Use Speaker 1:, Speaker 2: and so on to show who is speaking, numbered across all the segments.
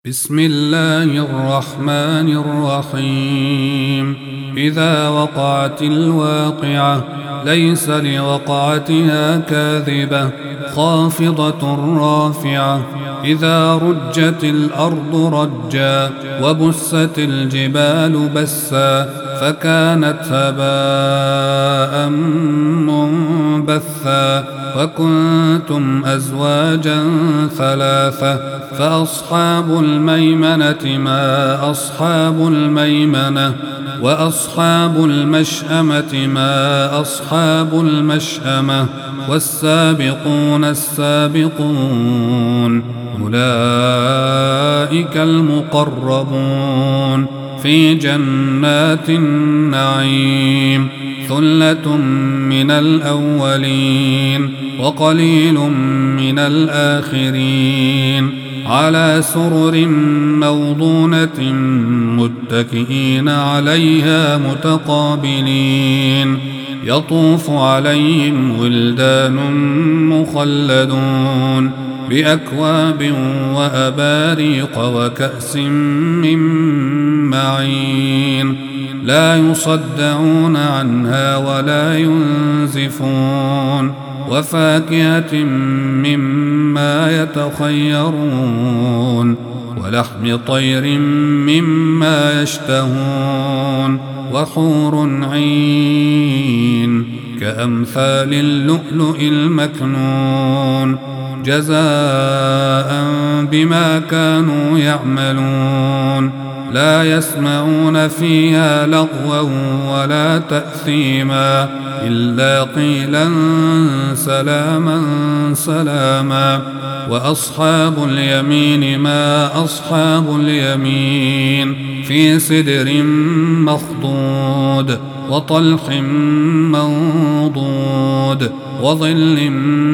Speaker 1: بسم الله الرحمن الرحيم. إذا وقعت الواقعة ليس لوقعتها كاذبة خافضة رافعة. إذا رجت الأرض رجا وبست الجبال بسا فكانت هباء منبثا وكنتم أزواجا ثلاثة فأصحاب الميمنة ما أصحاب الميمنة وأصحاب المشأمة ما أصحاب المشأمة والسابقون السابقون أولئك المقربون في جنات النعيم. ثلة من الأولين وقليل من الآخرين على سرر موضونة متكئين عليها متقابلين. يطوف عليهم ولدان مخلدون بأكواب وأباريق وكأس من معين لا يصدعون عنها ولا ينزفون وفاكهة مما يتخيرون ولحم طير مما يشتهون وحور عين كأمثال اللؤلؤ المكنون جزاء بما كانوا يعملون. لا يسمعون فيها لغوا ولا تأثيما إلا قيلا سلاما سلاما. وأصحاب اليمين ما أصحاب اليمين في سدر مخضود وطلح منضود وظل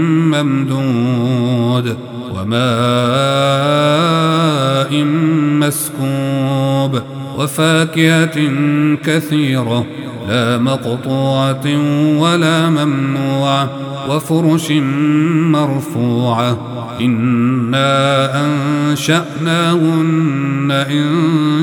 Speaker 1: ممدود وماء مسكوب وفاكهة كثيرة لا مقطوعة ولا ممنوعة وفرش مرفوعة. إنا أنشأناهن إن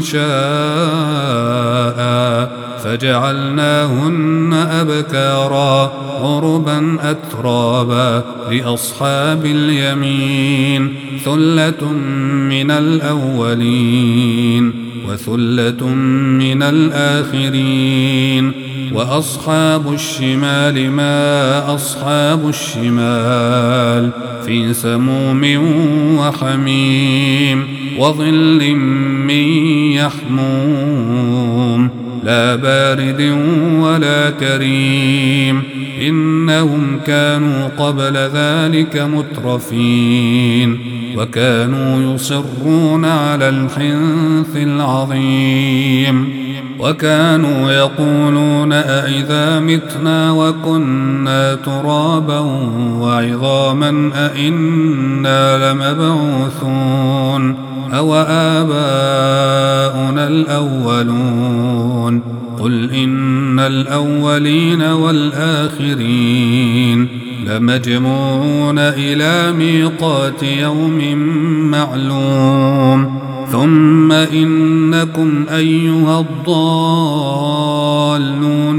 Speaker 1: شاء فجعلناهن أبكارا عربا أترابا لأصحاب اليمين. ثلة من الأولين وثلة من الآخرين. وأصحاب الشمال ما أصحاب الشمال في سموم وحميم وظل من يحموم لا بارد ولا كريم. إنهم كانوا قبل ذلك مترفين وكانوا يصرون على الحنث العظيم وكانوا يقولون أئذا متنا وكنا ترابا وعظاما أئنا لمبعوثون أو آباؤنا الأولون. قل إن الأولين والآخرين لمجموعون إلى ميقات يوم معلوم. ثم إنكم أيها الضالون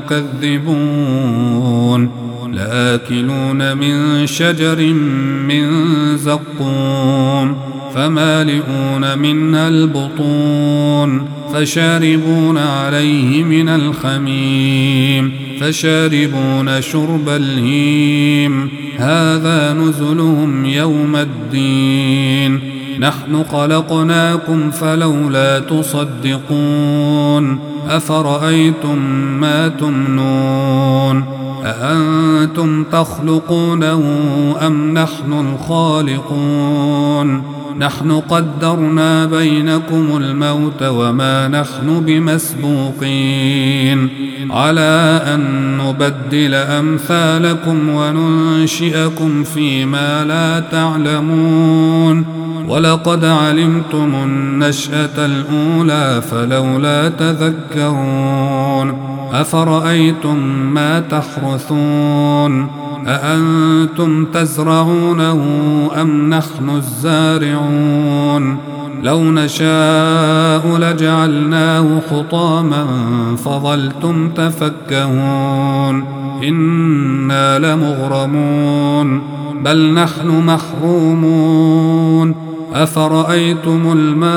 Speaker 1: المكذبون لآكلون من شجر من زقوم فمالئون منها البطون فشاربون عليه من الحميم فشاربون شرب الهيم. هذا نزلهم يوم الدين. نحن خلقناكم فلولا تصدقون. أفرأيتم ما تمنون أأنتم تخلقونه أم نحن الخالقون؟ نحن قدرنا بينكم الموت وما نحن بمسبوقين على أن نبدل أمثالكم وننشئكم فيما لا تعلمون. ولقد علمتم النشأة الأولى فلولا تذكرون. أفرأيتم ما تحرثون أأنتم تزرعونه أم نحن الزارعون لو نشاء لجعلناه حطاما فظلتم تفكهون إنا لمغرمون بل نحن محرومون أفرأيتم الماء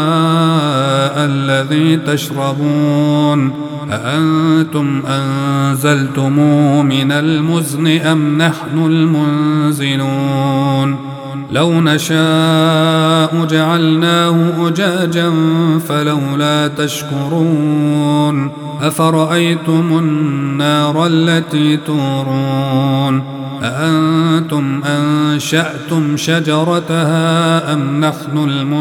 Speaker 1: الذي تشربون أأنتم أنزلتموه من المزن أم نحن المنزلون لو نشاء جعلناه أجاجا فلولا تشكرون أفرأيتم النار التي تورون أأنتم أنشأتم شجرتها أم نحن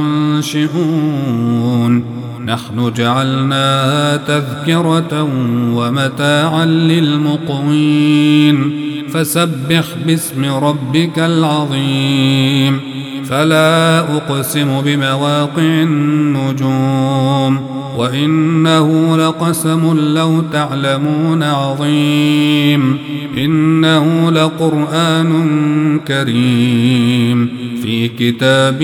Speaker 1: المنشئون نحن جعلناها تذكرة ومتاعا للمقوين فسبح باسم ربك العظيم فلا أقسم بمواقع النجوم وإنه لقسم لو تعلمون عظيم إنه لقرآن كريم في كتاب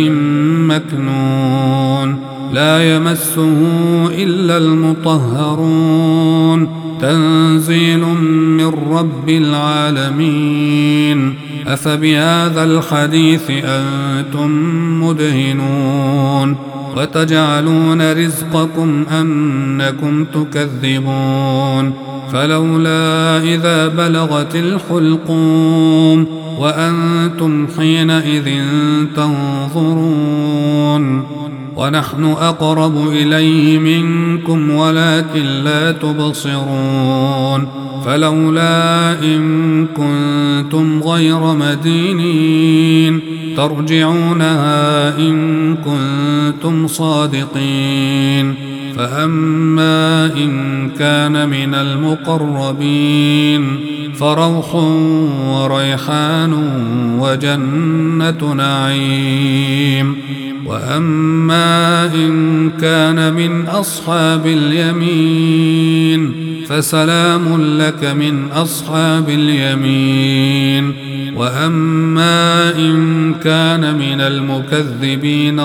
Speaker 1: مكنون لا يمسه إلا المطهرون تنزيل من رب العالمين أفبهذا الحديث أنتم مدهنون وتجعلون رزقكم أنكم تكذبون فلولا إذا بلغت الحلقوم وأنتم حينئذ تنظرون ونحن أقرب إليه منكم ولكن لا تبصرون فلولا إن كنتم غير مدينين ترجعونها إن كنتم صادقين فأما إن كان من المقربين فروح وريحان وجنة نعيم وأما إن كان من أصحاب اليمين فسلام لك من أصحاب اليمين وأما إن كان من المكذبين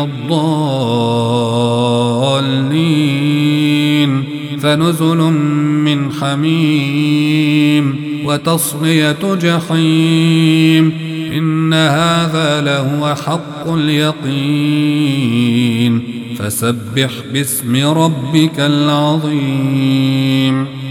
Speaker 1: الضالين فنزل من حميم وتصلية جحيم إن هذا لهو حق اليقين فسبح باسم ربك العظيم